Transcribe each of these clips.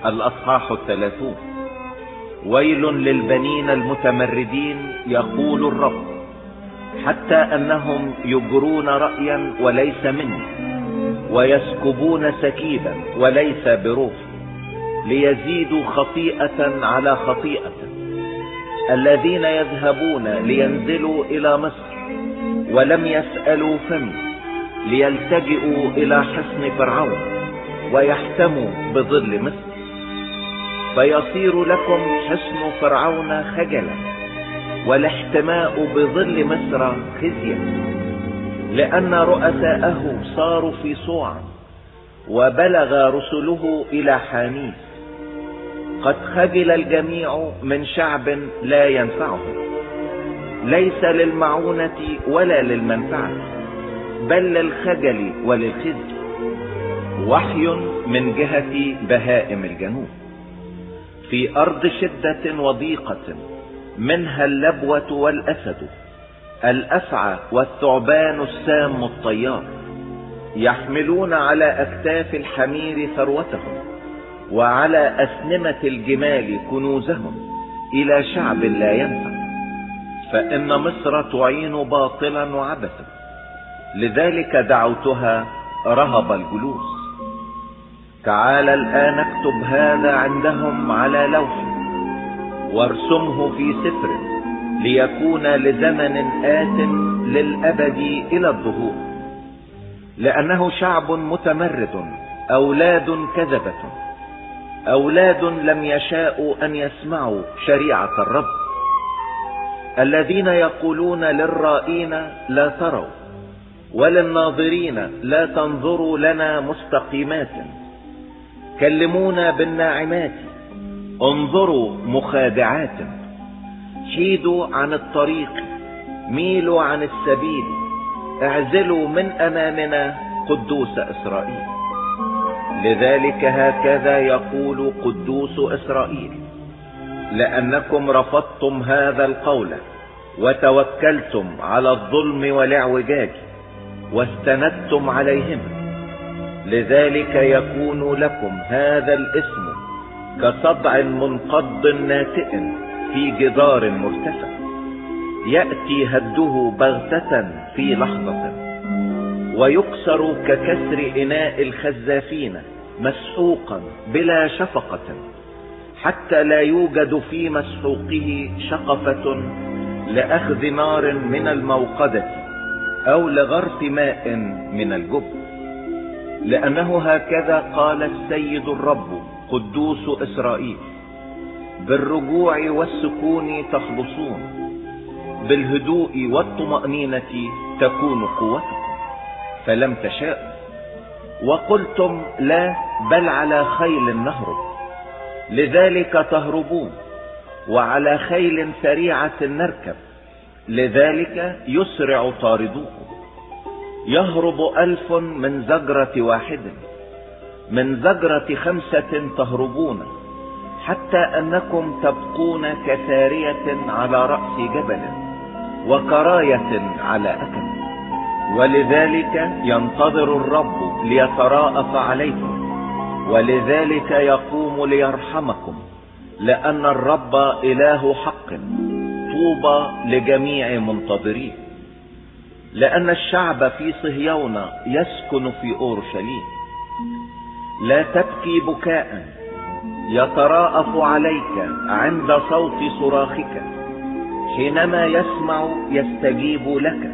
الأصحاح 30. ويل للبنين المتمردين يقول الرب، حتى أنهم يجرون رأيا وليس مني، ويسكبون سكيبا وليس بروح، ليزيدوا خطيئة على خطيئة. الذين يذهبون لينزلوا إلى مصر ولم يسألوا فمي، ليلتجئوا إلى حصن فرعون ويحتموا بظل مصر. فيصير لكم حصن فرعون خجلا، والاحتماء بظل مصر خزيا، لأن رؤساءه صاروا في صوعا، وبلغ رسله إلى حانيس. قد خجل الجميع من شعب لا ينفعهم، ليس للمعونة ولا للمنفعة، بل للخجل وللخزي. وحي من جهة بهائم الجنوب، في أرض شدة وضيقة، منها اللبوة والأسد، الأفعى والثعبان السام الطيار. يحملون على أكتاف الحمير ثروتهم، وعلى أسنمة الجمال كنوزهم، إلى شعب لا ينفع. فإن مصر تعين باطلا وعبثا، لذلك دعوتها رهب الجلوس. تعال الآن اكتب هذا عندهم على لوح، وارسمه في سفر، ليكون لزمن آت للأبد إلى الظهور. لأنه شعب متمرد، أولاد كذبة، أولاد لم يشاءوا أن يسمعوا شريعة الرب. الذين يقولون للرائين لا تروا، وللناظرين لا تنظروا لنا مستقيمات. كلمونا بالناعمات، انظروا مخادعات. حيدوا عن الطريق، ميلوا عن السبيل، اعزلوا من أمامنا قدوس إسرائيل. لذلك هكذا يقول قدوس إسرائيل: لأنكم رفضتم هذا القول، وتوكلتم على الظلم والاعوجاج، واستندتم عليهما، لذلك يكون لكم هذا الاسم كصدع منقض ناتئ في جدار مرتفع، يأتي هده بغتة في لحظة، ويكسر ككسر إناء الخزافين مسحوقا بلا شفقة، حتى لا يوجد في مسحوقه شقفة لأخذ نار من الموقدة، أو لغرف ماء من الجب. لأنه هكذا قال السيد الرب قدوس إسرائيل: بالرجوع والسكون تخلصون، بالهدوء والطمأنينة تكون قوتكم، فلم تشاءوا. وقلتم لا، بل على خيل نهرب، لذلك تهربون، وعلى خيل سريعة نركب، لذلك يسرع طاردوكم. يهرب 1000 من زجرة واحد، من زجرة 5 تهربون، حتى أنكم تبقون كسارية على رأس جبل، وكراية على أكل. ولذلك ينتظر الرب ليتراءف عليكم، ولذلك يقوم ليرحمكم، لأن الرب إله حق، طوبى لجميع منتظرين. لأن الشعب في صهيون يسكن في أورشليم. لا تبكي بكاء، يتراءف عليك عند صوت صراخك. حينما يسمع يستجيب لك،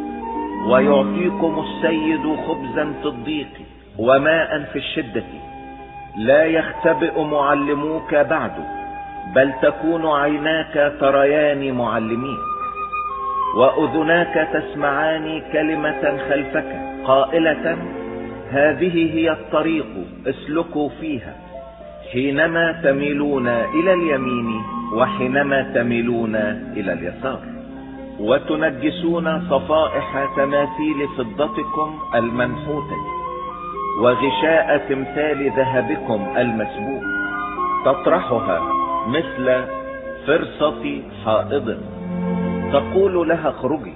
ويعطيكم السيد خبزا في الضيق وماء في الشدة. لا يختبئ معلموك بعد، بل تكون عيناك تريان معلمين، وأذناك تسمعان كلمة خلفك قائلة: هذه هي الطريق، اسلكوا فيها، حينما تميلون إلى اليمين وحينما تميلون إلى اليسار. وتنجسون صفائح تماثيل فضتكم المنحوتة، وغشاء تمثال ذهبكم المسبوق، تطرحها مثل فرصة حائض، تقول لها اخرجي.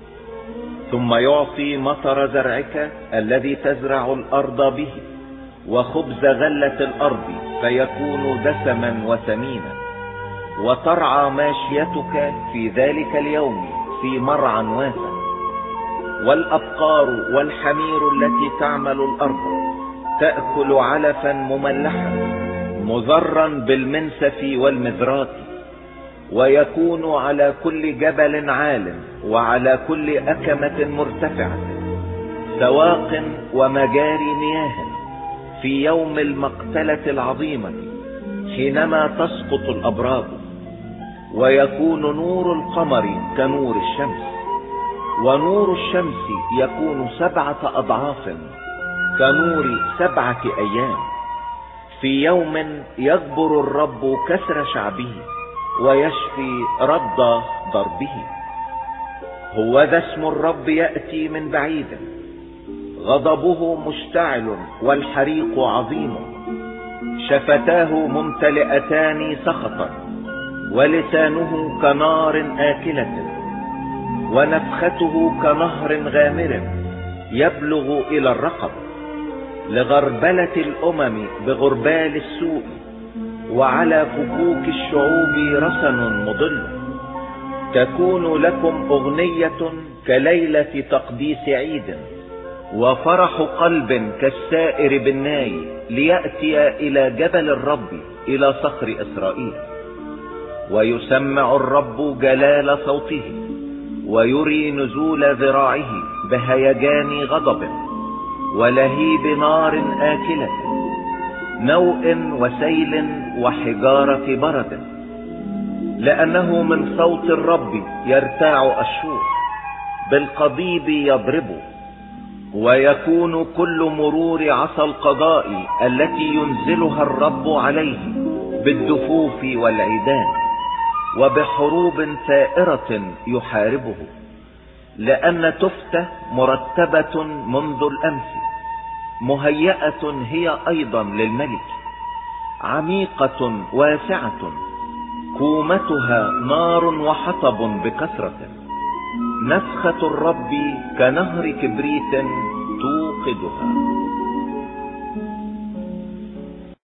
ثم يعطي مطر زرعك الذي تزرع الأرض به، وخبز غلة الأرض فيكون دسما وسمينا. وترعى ماشيتك في ذلك اليوم في مرعى واسع. والأبقار والحمير التي تعمل الأرض تأكل علفا مملحا مضرا بالمنسف والمذرات. ويكون على كل جبل عال وعلى كل أكمة مرتفعة سواق ومجاري مياه في يوم المقتلة العظيمة حينما تسقط الأبراج. ويكون نور القمر كنور الشمس، ونور الشمس يكون 7 أضعاف كنور 7 أيام في يوم يجبر الرب كسر شعبه ويشفي رد ضربه. هوذا اسم الرب يأتي من بعيد، غضبه مشتعل والحريق عظيم. شفتاه ممتلئتان سخطا ولسانه كنار آكلة، ونفخته كنهر غامر يبلغ إلى الرقب. لغربلة الأمم بغربال السوء، وعلى فكوك الشعوب رسن مضل. تكون لكم أغنية كليلة تقديس عيد، وفرح قلب كالسائر بالناي، ليأتي إلى جبل الرب إلى صخر إسرائيل. ويسمع الرب جلال صوته، ويري نزول ذراعه بهيجان غضب ولهيب نار آكلة، نوء وسيل وحجارة برد. لأنه من صوت الرب يرتاع أشور، بالقضيب يضرب. ويكون كل مرور عصا القضاء التي ينزلها الرب عليه بالدفوف والعيدان، وبحروب ثائرة يحاربه. لأن تفته مرتبة منذ الأمس، مهيئة هي أيضا للملك، عميقة واسعة، كومتها نار وحطب بكثرة. نفخة الرب كنهر كبريت توقدها.